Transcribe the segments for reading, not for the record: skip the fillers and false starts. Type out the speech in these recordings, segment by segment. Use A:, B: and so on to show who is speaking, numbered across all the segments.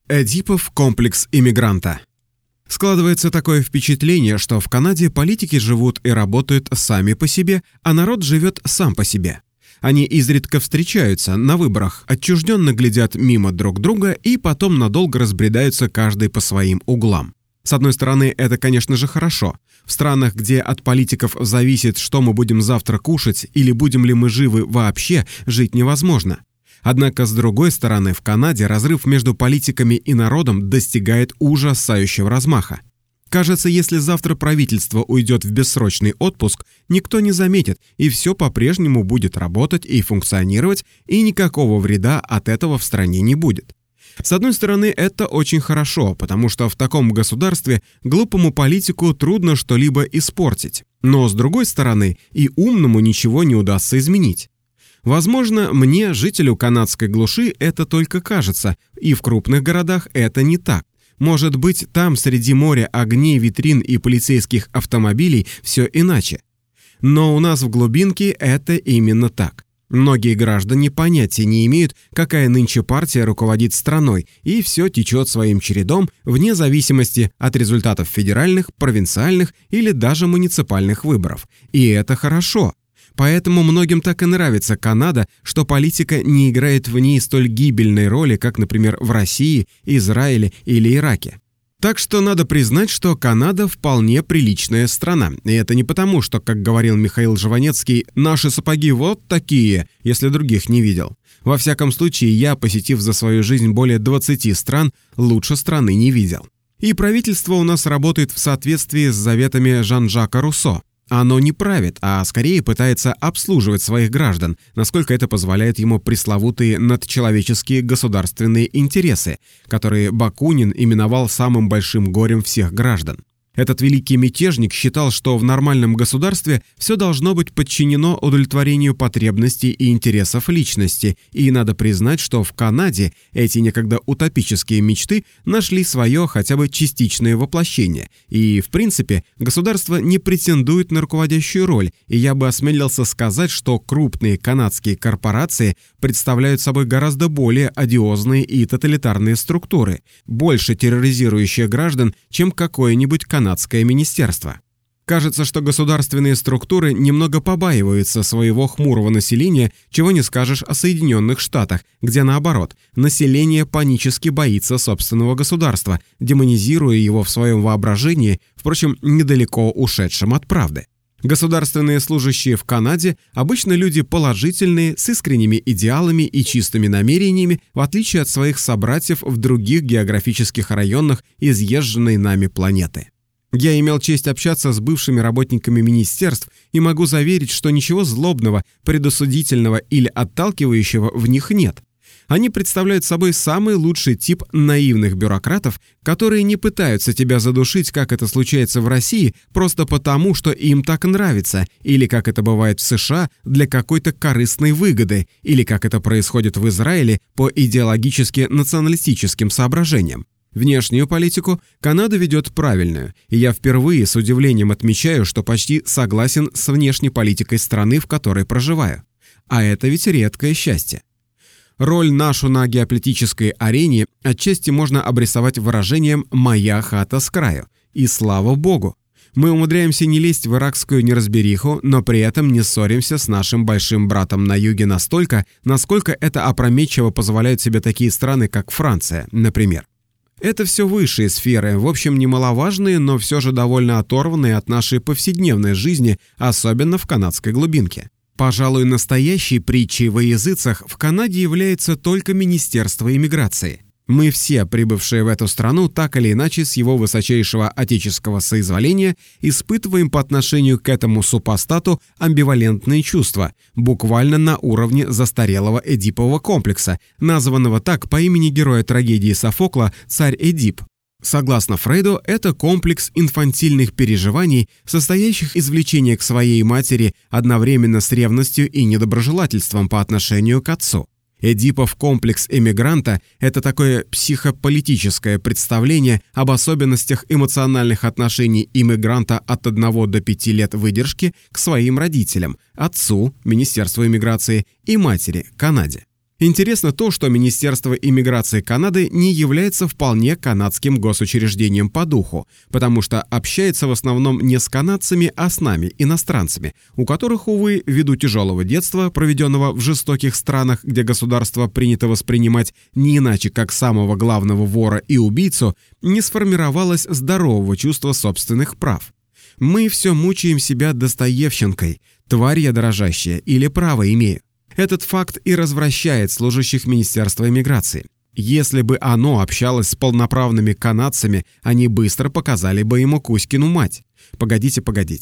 A: Эдипов комплекс иммигранта. Складывается такое впечатление, что в Канаде политики живут и работают сами по себе, а народ живет сам по себе. Они изредка встречаются на выборах, отчужденно глядят мимо друг друга и потом надолго разбредаются каждый по своим углам. С одной стороны, это, конечно же, хорошо. В странах, где от политиков зависит, что мы будем завтра кушать или будем ли мы живы вообще, жить невозможно. Однако, с другой стороны, в Канаде разрыв между политиками и народом достигает ужасающего размаха. Кажется, если завтра правительство уйдет в бессрочный отпуск, никто не заметит, и все по-прежнему будет работать и функционировать, и никакого вреда от этого в стране не будет. С одной стороны, это очень хорошо, потому что в таком государстве глупому политику трудно что-либо испортить. Но с другой стороны, и умному ничего не удастся изменить. Возможно, мне, жителю канадской глуши, это только кажется, и в крупных городах это не так. Может быть, там среди моря огней, витрин и полицейских автомобилей все иначе. Но у нас в глубинке это именно так. Многие граждане понятия не имеют, какая нынче партия руководит страной, и все течет своим чередом вне зависимости от результатов федеральных, провинциальных или даже муниципальных выборов. И это хорошо. Поэтому многим так и нравится Канада, что политика не играет в ней столь гибельной роли, как, например, в России, Израиле или Ираке. Так что надо признать, что Канада вполне приличная страна. И это не потому, что, как говорил Михаил Жванецкий, «наши сапоги вот такие», если других не видел. Во всяком случае, я, посетив за свою жизнь более 20 стран, лучше страны не видел. И правительство у нас работает в соответствии с заветами Жан-Жака Руссо. Оно не правит, а скорее пытается обслуживать своих граждан, насколько это позволяет ему пресловутые надчеловеческие государственные интересы, которые Бакунин именовал самым большим горем всех граждан. Этот великий мятежник считал, что в нормальном государстве все должно быть подчинено удовлетворению потребностей и интересов личности, и надо признать, что в Канаде эти некогда утопические мечты нашли свое хотя бы частичное воплощение, и, в принципе, государство не претендует на руководящую роль, и я бы осмелился сказать, что крупные канадские корпорации представляют собой гораздо более одиозные и тоталитарные структуры, больше терроризирующие граждан, чем какое-нибудь канадское министерство. Кажется, что государственные структуры немного побаиваются своего хмурого населения, чего не скажешь о Соединенных Штатах, где наоборот, население панически боится собственного государства, демонизируя его в своем воображении, впрочем, недалеко ушедшем от правды. Государственные служащие в Канаде обычно люди положительные, с искренними идеалами и чистыми намерениями, в отличие от своих собратьев в других географических районах изъезженной нами планеты. Я имел честь общаться с бывшими работниками министерств и могу заверить, что ничего злобного, предосудительного или отталкивающего в них нет. Они представляют собой самый лучший тип наивных бюрократов, которые не пытаются тебя задушить, как это случается в России, просто потому, что им так нравится, или как это бывает в США, для какой-то корыстной выгоды, или как это происходит в Израиле по идеологически-националистическим соображениям. Внешнюю политику Канада ведет правильную, и я впервые с удивлением отмечаю, что почти согласен с внешней политикой страны, в которой проживаю. А это ведь редкое счастье. Роль нашу на геополитической арене отчасти можно обрисовать выражением «моя хата с краю». И слава богу! Мы умудряемся не лезть в иракскую неразбериху, но при этом не ссоримся с нашим большим братом на юге настолько, насколько это опрометчиво позволяют себе такие страны, как Франция, например. Это все высшие сферы, в общем, немаловажные, но все же довольно оторванные от нашей повседневной жизни, особенно в канадской глубинке. Пожалуй, настоящей притчей во языцах в Канаде является только Министерство иммиграции. Мы все, прибывшие в эту страну, так или иначе с его высочайшего отеческого соизволения, испытываем по отношению к этому супостату амбивалентные чувства, буквально на уровне застарелого Эдипового комплекса, названного так по имени героя трагедии Софокла «Царь Эдип». Согласно Фрейду, это комплекс инфантильных переживаний, состоящих из влечения к своей матери одновременно с ревностью и недоброжелательством по отношению к отцу. Эдипов комплекс эмигранта – это такое психополитическое представление об особенностях эмоциональных отношений иммигранта от 1 до 5 лет выдержки к своим родителям, отцу, Министерству иммиграции, и матери, Канаде. Интересно то, что Министерство иммиграции Канады не является вполне канадским госучреждением по духу, потому что общается в основном не с канадцами, а с нами, иностранцами, у которых, увы, ввиду тяжелого детства, проведенного в жестоких странах, где государство принято воспринимать не иначе, как самого главного вора и убийцу, не сформировалось здорового чувства собственных прав. Мы все мучаем себя Достоевщенкой, тварь я дрожащая или право имею. Этот факт и развращает служащих Министерства иммиграции. Если бы оно общалось с полноправными канадцами, они быстро показали бы ему Кузькину мать. Погодите.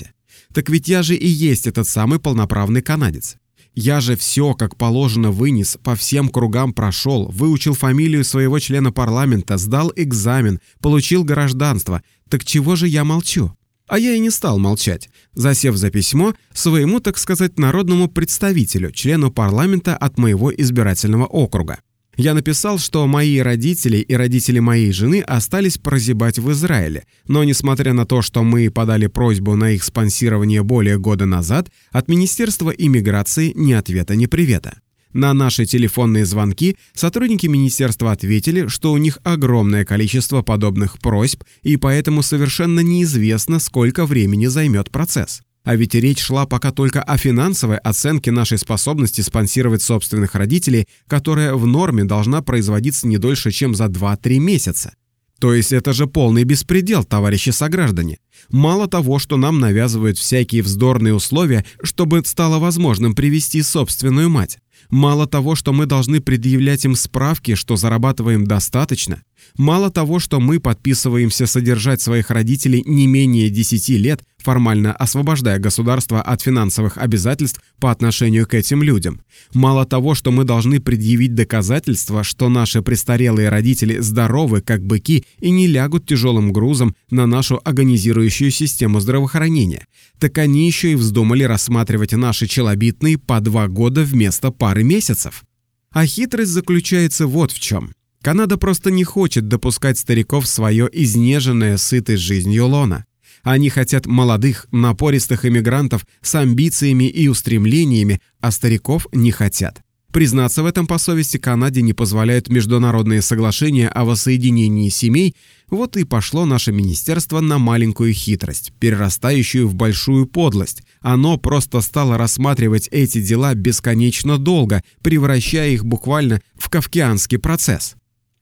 A: Так ведь я же и есть этот самый полноправный канадец. Я же все, как положено, вынес, по всем кругам прошел, выучил фамилию своего члена парламента, сдал экзамен, получил гражданство. Так чего же я молчу? А я и не стал молчать, засев за письмо своему, так сказать, народному представителю, члену парламента от моего избирательного округа. Я написал, что мои родители и родители моей жены остались прозябать в Израиле, но несмотря на то, что мы подали просьбу на их спонсирование более года назад, от Министерства иммиграции ни ответа, ни привета. На наши телефонные звонки сотрудники министерства ответили, что у них огромное количество подобных просьб, и поэтому совершенно неизвестно, сколько времени займет процесс. А ведь речь шла пока только о финансовой оценке нашей способности спонсировать собственных родителей, которая в норме должна производиться не дольше, чем за 2-3 месяца. То есть это же полный беспредел, товарищи сограждане. Мало того, что нам навязывают всякие вздорные условия, чтобы стало возможным привести собственную мать. Мало того, что мы должны предъявлять им справки, что зарабатываем достаточно. Мало того, что мы подписываемся содержать своих родителей не менее 10 лет, формально освобождая государство от финансовых обязательств по отношению к этим людям. Мало того, что мы должны предъявить доказательства, что наши престарелые родители здоровы, как быки, и не лягут тяжелым грузом на нашу агонизирующую систему здравоохранения, так они еще и вздумали рассматривать наши челобитные по 2 года вместо пары месяцев. А хитрость заключается вот в чем. Канада просто не хочет допускать стариков в свое изнеженное сытой жизнью лоно. Они хотят молодых, напористых иммигрантов с амбициями и устремлениями, а стариков не хотят. Признаться в этом по совести Канаде не позволяют международные соглашения о воссоединении семей, вот и пошло наше министерство на маленькую хитрость, перерастающую в большую подлость. Оно просто стало рассматривать эти дела бесконечно долго, превращая их буквально в кафкианский процесс.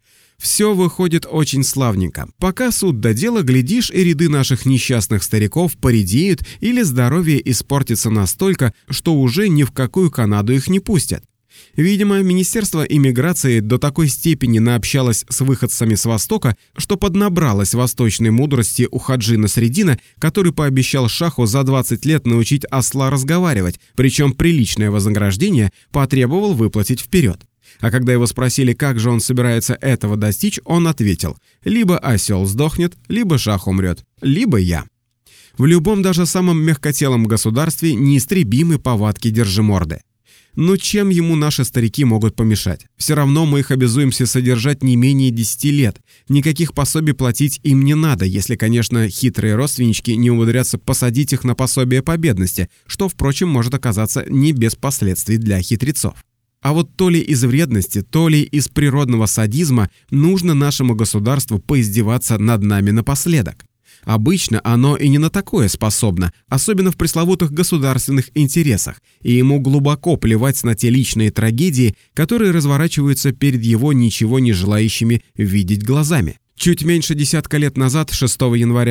A: Все выходит очень славненько. Пока суд до дела, глядишь, и ряды наших несчастных стариков поредеют или здоровье испортится настолько, что уже ни в какую Канаду их не пустят. Видимо, Министерство иммиграции до такой степени наобщалось с выходцами с Востока, что поднабралось восточной мудрости у Хаджи Насреддина, который пообещал шаху за 20 лет научить осла разговаривать, причем приличное вознаграждение потребовал выплатить вперед. А когда его спросили, как же он собирается этого достичь, он ответил: либо осел сдохнет, либо шах умрет, либо я. В любом, даже самом мягкотелом государстве неистребимы повадки держиморды. Но чем ему наши старики могут помешать? Все равно мы их обязуемся содержать не менее 10 лет. Никаких пособий платить им не надо, если, конечно, хитрые родственнички не умудрятся посадить их на пособие по бедности, что, впрочем, может оказаться не без последствий для хитрецов. А вот то ли из вредности, то ли из природного садизма нужно нашему государству поиздеваться над нами напоследок. Обычно оно и не на такое способно, особенно в пресловутых государственных интересах, и ему глубоко плевать на те личные трагедии, которые разворачиваются перед его ничего не желающими видеть глазами. Чуть меньше десятка лет назад, 6 января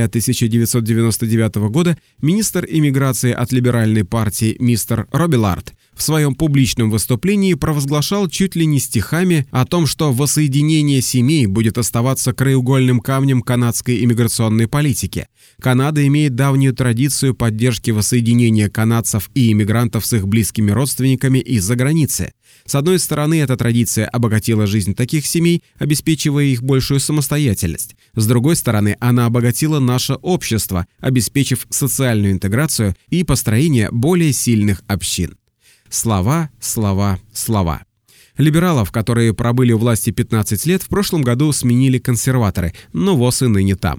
A: 1999 года, министр иммиграции от либеральной партии мистер Робилард в своем публичном выступлении провозглашал чуть ли не стихами о том, что воссоединение семей будет оставаться краеугольным камнем канадской иммиграционной политики. Канада имеет давнюю традицию поддержки воссоединения канадцев и иммигрантов с их близкими родственниками из-за границы. С одной стороны, эта традиция обогатила жизнь таких семей, обеспечивая их большую самостоятельность. С другой стороны, она обогатила наше общество, обеспечив социальную интеграцию и построение более сильных общин. Слова, слова, слова. Либералов, которые пробыли у власти 15 лет, в прошлом году сменили консерваторы, но ВОС и ныне там.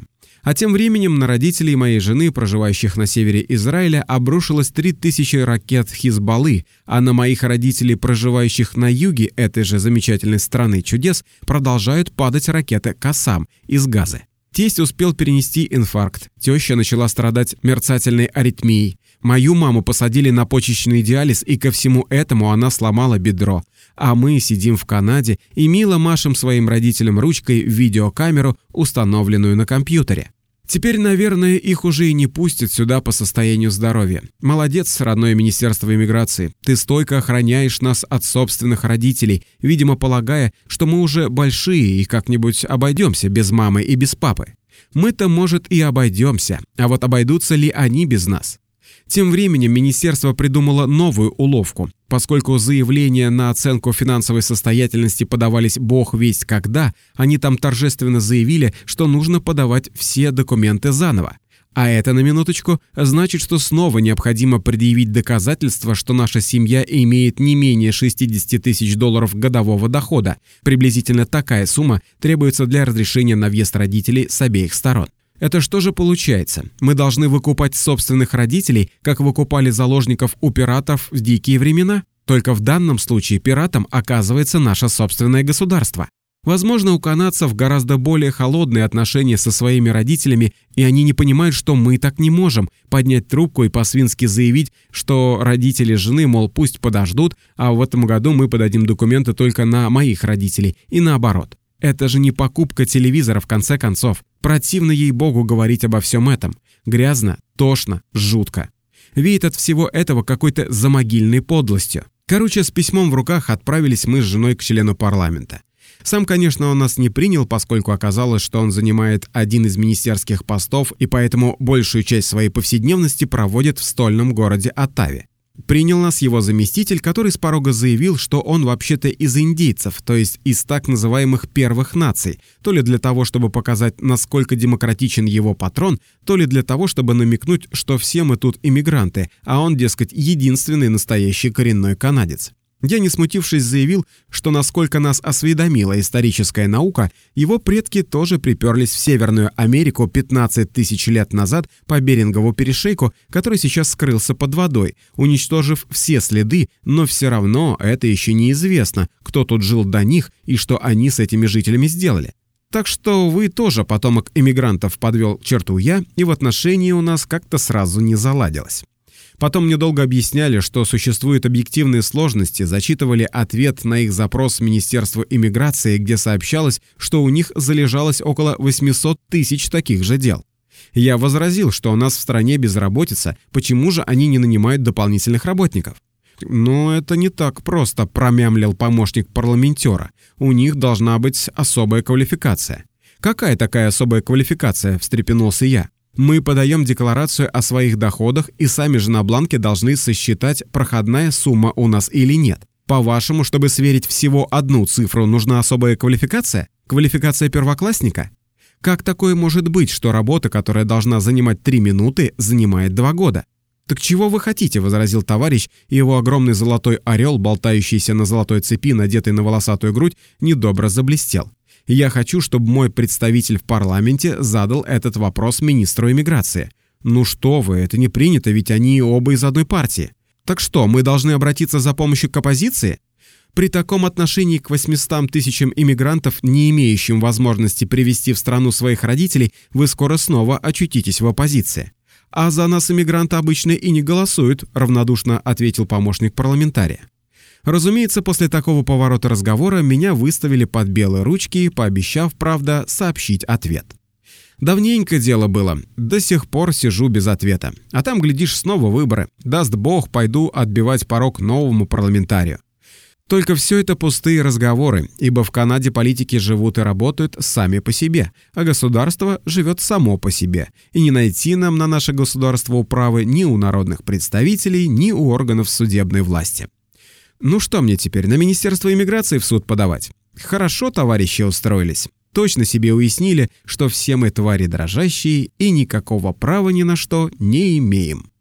A: А тем временем на родителей моей жены, проживающих на севере Израиля, обрушилось 3000 ракет Хизбаллы, а на моих родителей, проживающих на юге этой же замечательной страны чудес, продолжают падать ракеты «Кассам» из Газы. Тесть успел перенести инфаркт, теща начала страдать мерцательной аритмией. Мою маму посадили на почечный диализ, и ко всему этому она сломала бедро. А мы сидим в Канаде и мило машем своим родителям ручкой в видеокамеру, установленную на компьютере. Теперь, наверное, их уже и не пустят сюда по состоянию здоровья. Молодец, родное Министерство иммиграции. Ты стойко охраняешь нас от собственных родителей, видимо, полагая, что мы уже большие и как-нибудь обойдемся без мамы и без папы. Мы-то, может, и обойдемся, а вот обойдутся ли они без нас? Тем временем министерство придумало новую уловку. Поскольку заявления на оценку финансовой состоятельности подавались бог весть когда, они там торжественно заявили, что нужно подавать все документы заново. А это, на минуточку, значит, что снова необходимо предъявить доказательства, что наша семья имеет не менее $60 тысяч годового дохода. Приблизительно такая сумма требуется для разрешения на въезд родителей с обеих сторон. Это что же получается? Мы должны выкупать собственных родителей, как выкупали заложников у пиратов в дикие времена? Только в данном случае пиратом оказывается наше собственное государство. Возможно, у канадцев гораздо более холодные отношения со своими родителями, и они не понимают, что мы так не можем поднять трубку и по-свински заявить, что родители жены, мол, пусть подождут, а в этом году мы подадим документы только на моих родителей, и наоборот. Это же не покупка телевизора, в конце концов. Противно ей-богу говорить обо всем этом. Грязно, тошно, жутко. Веет от всего этого какой-то замогильной подлостью. Короче, с письмом в руках отправились мы с женой к члену парламента. Сам, конечно, он нас не принял, поскольку оказалось, что он занимает один из министерских постов и поэтому большую часть своей повседневности проводит в стольном городе Оттаве. Принял нас его заместитель, который с порога заявил, что он вообще-то из индейцев, то есть из так называемых первых наций, то ли для того, чтобы показать, насколько демократичен его патрон, то ли для того, чтобы намекнуть, что все мы тут иммигранты, а он, дескать, единственный настоящий коренной канадец. Я, не смутившись, заявил, что насколько нас осведомила историческая наука, его предки тоже приперлись в Северную Америку 15 тысяч лет назад по Берингову перешейку, который сейчас скрылся под водой, уничтожив все следы, но все равно это еще неизвестно, кто тут жил до них и что они с этими жителями сделали. Так что вы тоже потомок иммигрантов, подвел черту я, и в отношении у нас как-то сразу не заладилось. Потом мне долго объясняли, что существуют объективные сложности, зачитывали ответ на их запрос Министерству иммиграции, где сообщалось, что у них залежалось около 800 тысяч таких же дел. Я возразил, что у нас в стране безработица, почему же они не нанимают дополнительных работников? «Ну, это не так просто», — промямлил помощник парламентера. «У них должна быть особая квалификация». «Какая такая особая квалификация?» — встрепенулся я. Мы подаем декларацию о своих доходах, и сами же на бланке должны сосчитать, проходная сумма у нас или нет. По-вашему, чтобы сверить всего одну цифру, нужна особая квалификация? Квалификация первоклассника? Как такое может быть, что работа, которая должна занимать 3 минуты, занимает 2 года? «Так чего вы хотите?» — возразил товарищ, и его огромный золотой орел, болтающийся на золотой цепи, надетый на волосатую грудь, недобро заблестел. Я хочу, чтобы мой представитель в парламенте задал этот вопрос министру иммиграции. Ну что вы, это не принято, ведь они оба из одной партии. Так что, мы должны обратиться за помощью к оппозиции? При таком отношении к 800 тысячам иммигрантов, не имеющим возможности привезти в страну своих родителей, вы скоро снова очутитесь в оппозиции. А за нас иммигранты обычно и не голосуют, равнодушно ответил помощник парламентария. Разумеется, после такого поворота разговора меня выставили под белые ручки, пообещав, правда, сообщить ответ. Давненько дело было, до сих пор сижу без ответа. А там, глядишь, снова выборы. Даст бог, пойду отбивать порог новому парламентарию. Только все это пустые разговоры, ибо в Канаде политики живут и работают сами по себе, а государство живет само по себе. И не найти нам на наше государство управы ни у народных представителей, ни у органов судебной власти. Ну что мне теперь, на Министерство иммиграции в суд подавать? Хорошо товарищи устроились. Точно себе уяснили, что все мы твари дрожащие и никакого права ни на что не имеем.